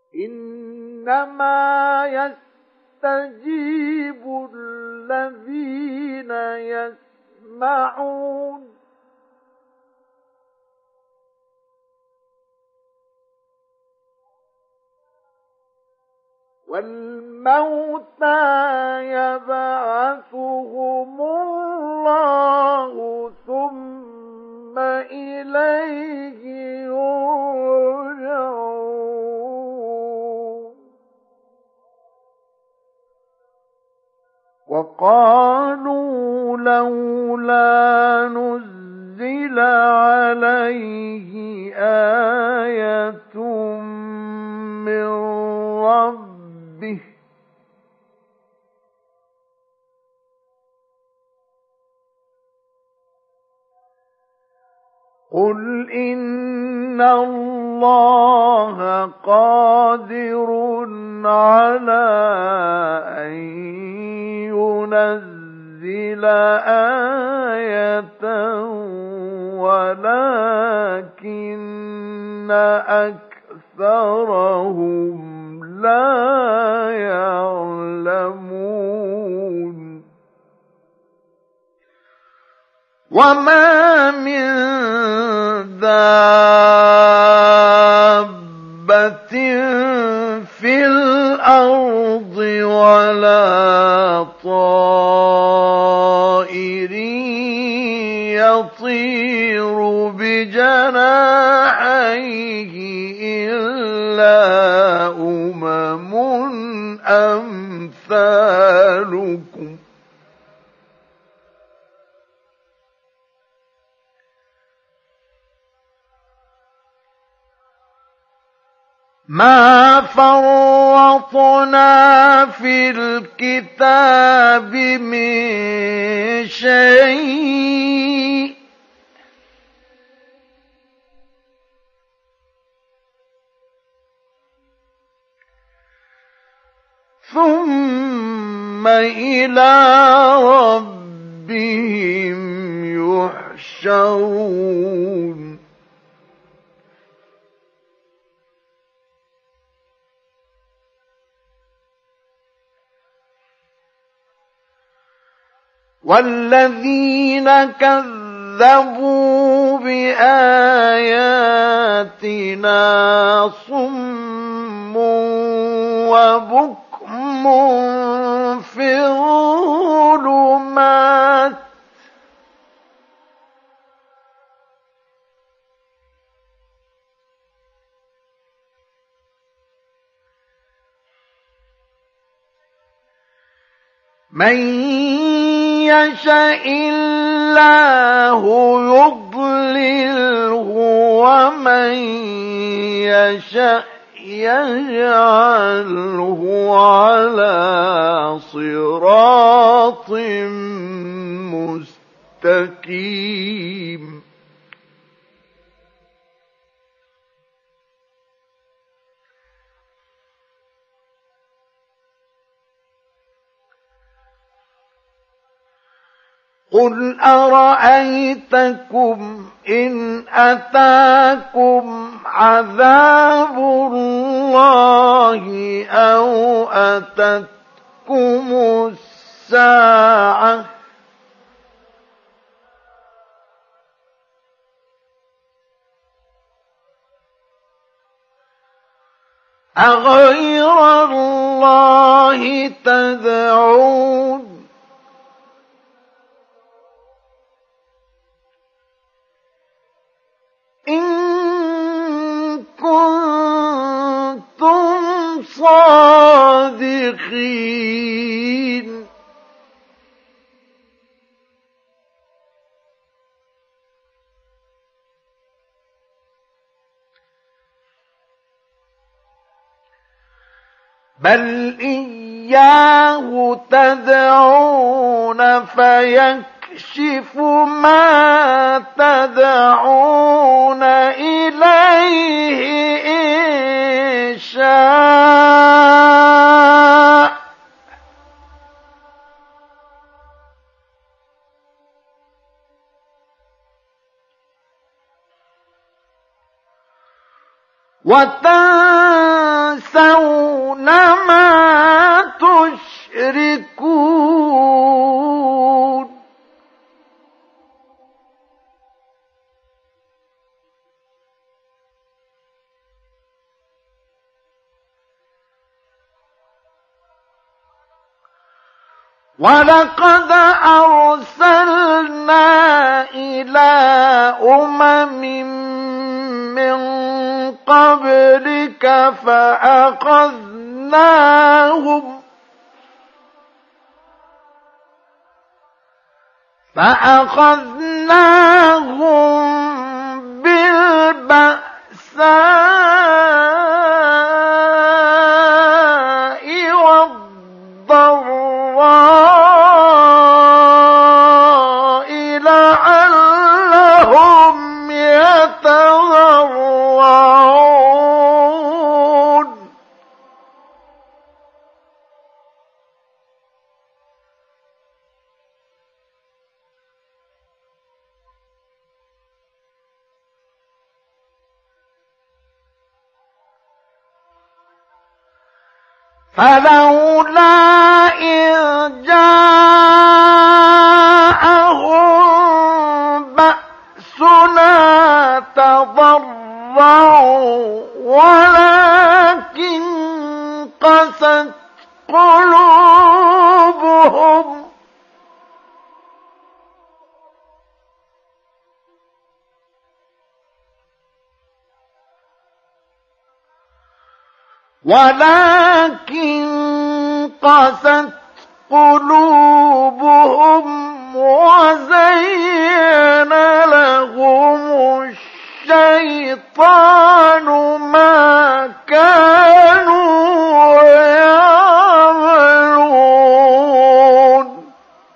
إنما يستجيب الذين يسمعون والموتى يبعثهم الله ثم إليه يرجعون وقالوا لولا نزل عليه آية من ربه قل إن الله قادر على أن ينزل آية ولكن أكثرهم لا يعلمون وما من دابة في الأرض ولا طائر يطير بجناحيه إلا أمثالكم ما فرطنا في الكتاب من شيء ثم إلى ربهم يحشرون والذين كذبوا بآياتنا صم وبكم في الظلمات من يشاء الله يضلله ومن يشاء يجعله على صراط مستقيم قل أرأيتكم إن أتاكم عذاب الله أو أتتكم الساعة أغير الله تدعون إن كنتم صادقين بل إياه تدعون فيكشف ما تدعون إليه إن شاء وتنسون تنسون ما تشركون ولقد أرسلنا إلى أمم من قبلك فأخذناهم بالبأساء والضراء لعلهم يتضرعون فلولا إذ جاءهم بأسنا تضرعوا ولكن قست قلوبهم وزين لهم الشيطان ما كانوا يعملون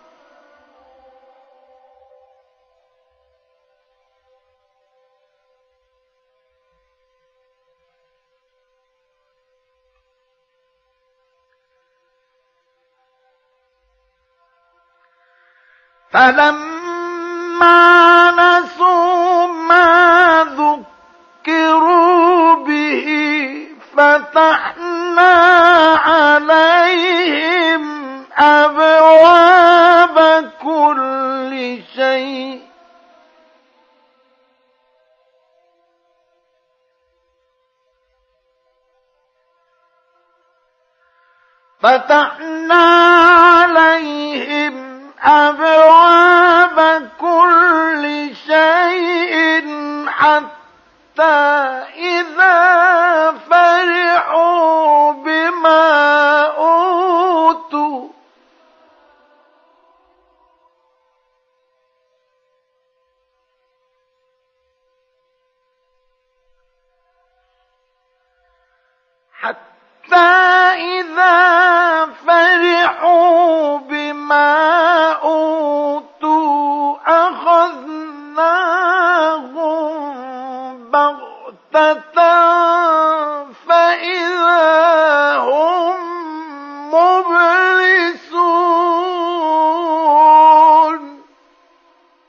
فلما نسوا ما ذكروا به فتحنا عليهم أبواب كل شيء حتى إذا فرحوا بما أوتوا أخذناهم بغتة